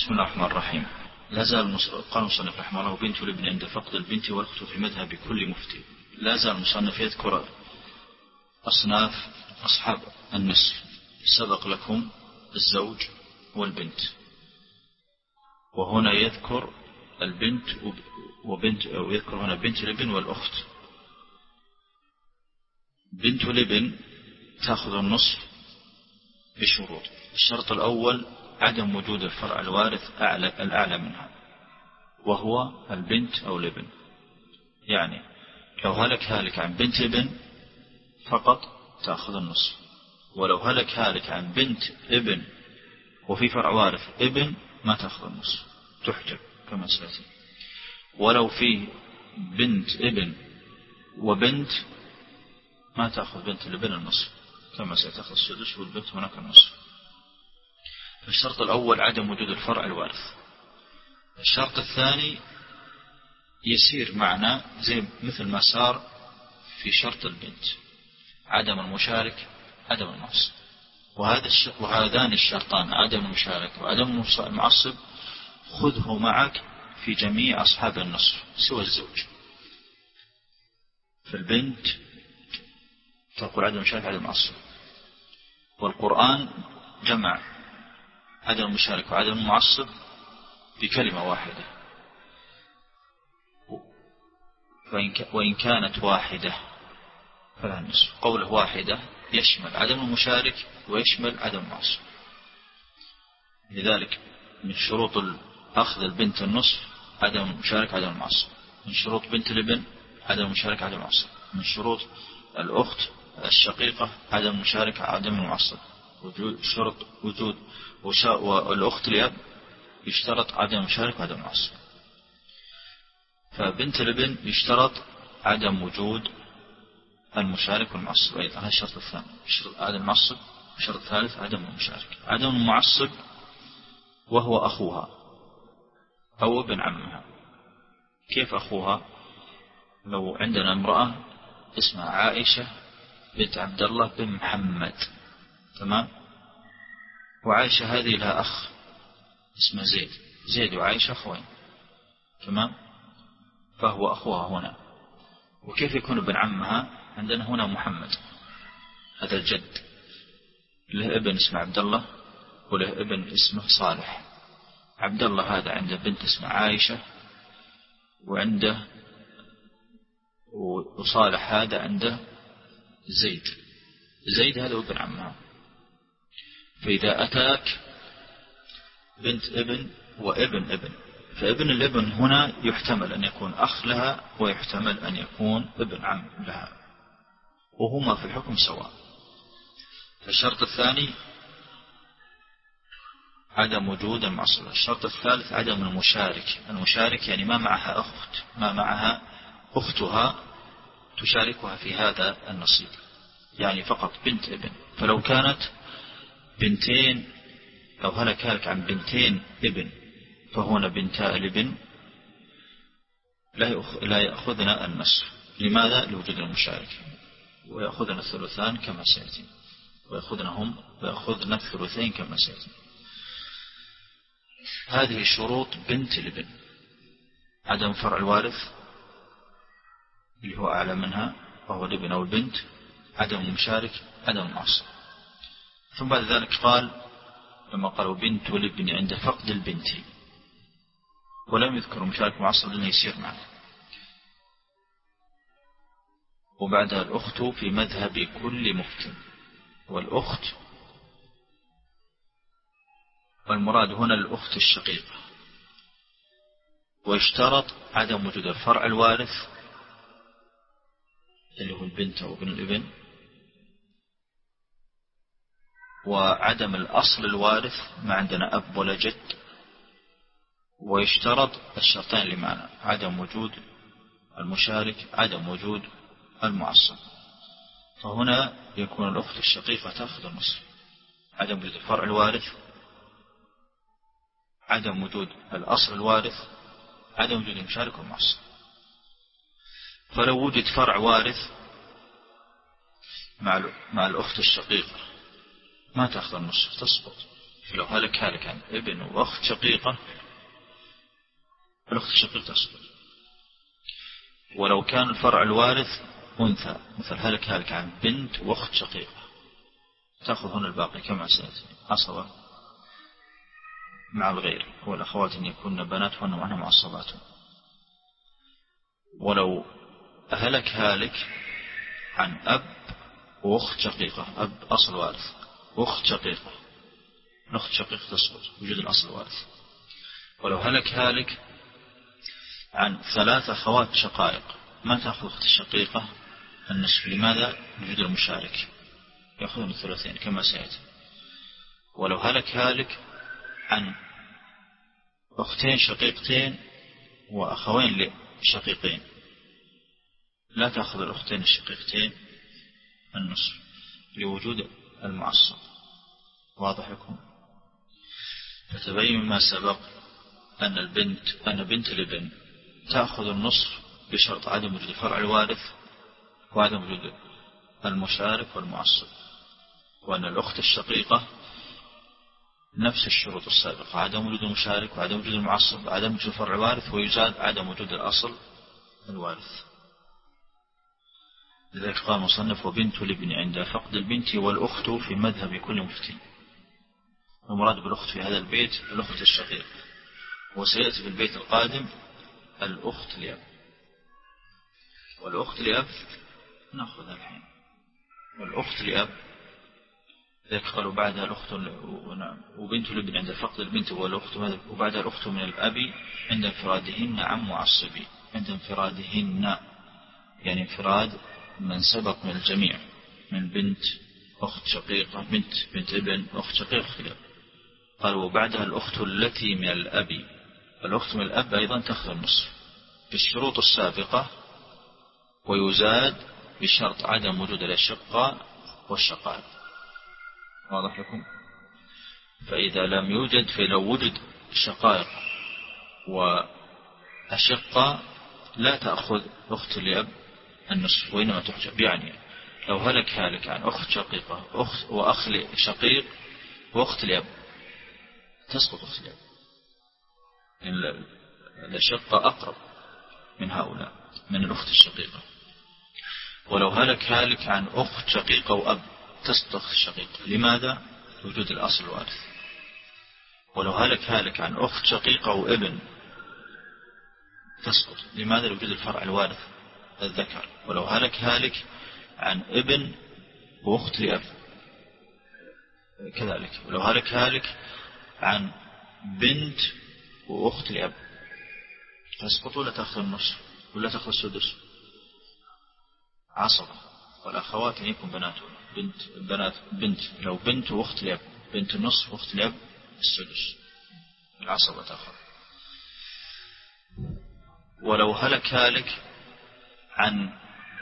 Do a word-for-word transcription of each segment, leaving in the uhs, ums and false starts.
بسم الله الرحمن الرحيم. لا زال قال المصنف رحمه الله: بنت الابن عند فقد البنت والأخت في مذهب كل مفتي. لا زال المصنف يذكر أصناف أصحاب النصف. سبق لكم الزوج والبنت، وهنا يذكر البنت وبنت أو يذكر هنا بنت الابن والأخت. بنت الابن تأخذ النصف بشروط. الشرط الأول عدم وجود الفرع الوارث أعلى الأعلى منها، وهو البنت أو الابن. يعني لو هلك هالك عن بنت ابن فقط تأخذ النصف، ولو هلك هالك عن بنت ابن وفي فرع وارث ابن ما تأخذ النصف، تحجب كما سيأتي. ولو في بنت ابن وبنت ما تأخذ بنت الابن النصف، كما سيتأخذ السدس والبنت هناك النصف. الشرط الأول عدم وجود الفرع الوارث. الشرط الثاني يسير معنا زي مثل ما صار في شرط البنت، عدم المشارك عدم المعصب. وهذا وهذان الشرطان عدم المشارك وعدم المعصب خذه معك في جميع أصحاب النصف سوى الزوج. في البنت تقول عدم المشارك عدم المعصب، والقرآن جمع عدم المشارك وعدم المعصب بكلمة واحدة، وإن كانت واحدة فلا النصف. قوله واحدة يشمل عدم المشارك ويشمل عدم المعصب. لذلك من شروط أخذ البنت النصف عدم المشارك عدم المعصب، من شروط بنت الابن عدم المشارك عدم المعصب، من شروط الأخت الشقيقة عدم المشارك عدم المعصب، وجود شرط وجود والأخت الأب يشترط عدم المشارك وعدم المعصب. فبنت الابن يشترط عدم وجود المشارك والمعصب أيضا، هذا الشرط الثاني. شرط عدم المعصب. الشرط الثالث عدم المشارك. عدم المعصب وهو أخوها أو ابن عمها. كيف أخوها؟ لو عندنا امرأة اسمها عائشة بنت عبد الله بن محمد، تمام، وعائشة هذه لها أخ اسمه زيد، زيد وعائشة أخوين، تمام، فهو أخوها هنا. وكيف يكون ابن عمها؟ عندنا هنا محمد، هذا الجد، له ابن اسمه عبد الله وله ابن اسمه صالح. عبد الله هذا عنده بنت اسمها عائشة، وعنده وصالح هذا عنده زيد. زيد هذا ابن عمها. فإذا أتاك بنت ابن وابن ابن، فابن الابن هنا يحتمل أن يكون أخ لها ويحتمل أن يكون ابن عم لها، وهما في الحكم سواء. الشرط الثاني عدم وجود المعصبة. الشرط الثالث عدم المشارك. المشارك يعني ما معها أخت، ما معها أختها تشاركها في هذا النصيب، يعني فقط بنت ابن. فلو كانت بنتين، لو هلك هلك عن بنتين ابن فهنا بنتا الابن لا يأخذنا النصف. لماذا؟ لوجود المشارك، ويأخذنا الثلثان كما سيأتي، ويأخذنا هم ويأخذنا الثلثين كما سيأتي. هذه شروط بنت الابن: عدم فرع الوارث اللي هو أعلى منها وهو الابن أو البنت، عدم المشارك عدم المعصب. ثم بعد ذلك قال لما قالوا بنت الابن عند فقد البنت، ولم يذكر مشارك معصب لأنه يسير معه. وبعدها الأخت في مذهب كل مفتن. والأخت والمراد هنا الأخت الشقيقة، ويشترط عدم وجود الفرع الوارث اللي هو البنت أو ابن الابن، وعدم الأصل الوارث ما عندنا أب ولا جد. ويشترط الشرطين اللي معنا: عدم وجود المشارك عدم وجود المعصب. فهنا يكون الأخت الشقيقة تأخذ النصف: عدم وجود الفرع الوارث، عدم وجود الأصل الوارث، عدم وجود المشارك والمعصب. فلو وجد فرع وارث مع مع الأخت الشقيقة ما تأخذ النصف، تسقط. فلو هلك هالك عن ابن وأخت شقيقة الأخت الشقيقة تسقط. ولو كان الفرع الوارث أنثى مثل هلك هالك عن بنت وأخت شقيقة تأخذ هنا الباقي كما سيأتي عصبة مع الغير، والأخوات أن يكون بنات وأن معنا معصبات. ولو هلك هالك عن أب وأخت شقيقة، أب أصل وارث وأخت شقيقة، الأخت شقيقة تسقط وجود الأصل وارث. ولو هلك هالك عن ثلاث أخوات شقائق ما تأخذ أخت الشقيقة النصف. لماذا؟ وجود المشارك يأخذون الثلثين كما سيأتي. ولو هلك هالك عن أختين شقيقتين وأخوين شقيقين لا تأخذ الأختين الشقيقتين النصف لوجود المعصب. واضح لكم؟ فتبين مما سبق أن البنت أن بنت الابن تأخذ النصف بشرط عدم وجود الفرع الوارث وعدم وجود المشارك والمعصب، وأن الأخت الشقيقة نفس الشروط السابقة، عدم وجود المشارك وعدم وجود المعصب وعدم وجود الفرع الوارث، ويزاد عدم وجود الأصل الوارث. لذلك قال مصنف وبنت الابن عند فقد البنت والأخت في مذهب كل مفتي. المراد بالأخت في هذا البيت الأخت الشقيقة، وسيأتي في البيت القادم الأخت لأب. والأخت لأب نأخذ الحين. والأخت لأب ذلك قالوا بعدها الأخت وبنت الابن عند فقد البنت والأخت، وبعدها الأخت من الأب عند انفرادهن عن معصبي. عند انفرادهن يعني انفراد من سبق من الجميع من بنت أخت شقيقة بنت بنت ابن أخت شقيقة خلاف. قال وبعدها الأخت التي من الأب، الأخت من الأب أيضا تأخذ النصف بالشروط السابقة، ويزاد بشرط عدم وجود الأشقاء والشقائق. واضح لكم؟ فإذا لم يوجد فلو وجد شقائق وأشقاء لا تأخذ أخت لأب النصف وإنما تحجب. يعني لو هلك هالك عن أخت شقيقة أخت وأخ شقيق وأخت لأب تسقط أخت لأب، لأن الأشقة أقرب من هؤلاء من الأخت الشقيقة. ولو هلك هالك عن أخت شقيقة وأب تسقط أخت الشقيقة. لماذا؟ وجود الأصل الوارث. ولو هلك هالك عن أخت شقيقة وابن تسقط. لماذا؟ لوجود الفرع الوارث الذكر. ولو هلك هالك عن ابن وأخت لأب كذلك. ولو هلك هالك عن بنت وأخت لأب تسقط ولا تأخذ النصف ولا تأخذ السدس؟ عصبة. والأخوات يكون بنات بنت بنات بنت لو بنت وأخت لأب بنت النصف وأخت لأب السدس العصبة تأخذ. ولو هلك هالك عن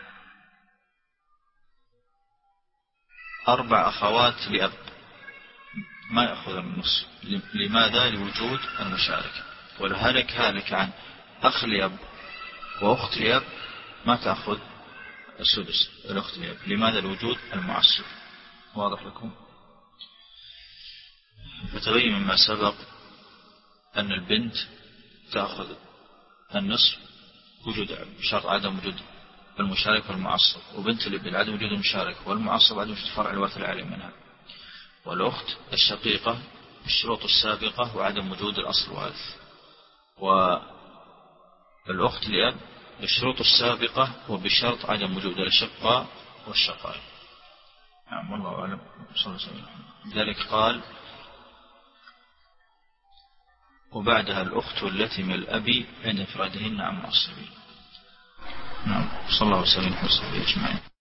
أربع أخوات لأب ما يأخذ النصف. لماذا؟ لوجود المشاركة. ولو هلك هالك عن أخ لأب وأخت لأب ما تأخذ السدس الأخت لأب. لماذا؟ لوجود المعصب. واضح لكم؟ فتبين مما سبق أن البنت تأخذ النصف وجود شرط عدم وجود المشارك والمعصب، وبنت الابن عدم وجود المشارك والمعصب عدم وجود فرع الوارث العالي منها. والأخت الشقيقة بالشروط السابقة وعدم وجود الأصل الوارث. والأخت لأب بالشروط السابقة وبشرط عدم وجود الأشقاء والشقائق. نعم والله أعلم. صلى الله عليه وسلم. لذلك قال وبعدها الأخت التي من الأب عند انفرادهن عن معصبين. نعم صلى الله عليه وسلم.